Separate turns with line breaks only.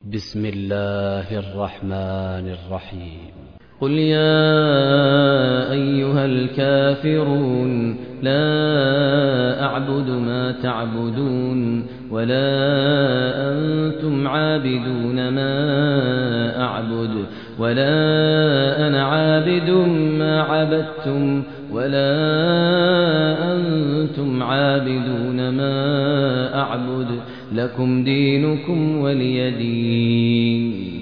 بسم الله الرحمن الرحيم
قل يا أيها الكافرون لا أعبد ما تعبدون ولا أنتم عابدون ما أعبد ولا أنا عابد ما عبدتم ولا أنتم عابدون ما أعبد لكم دينكم ولي دين.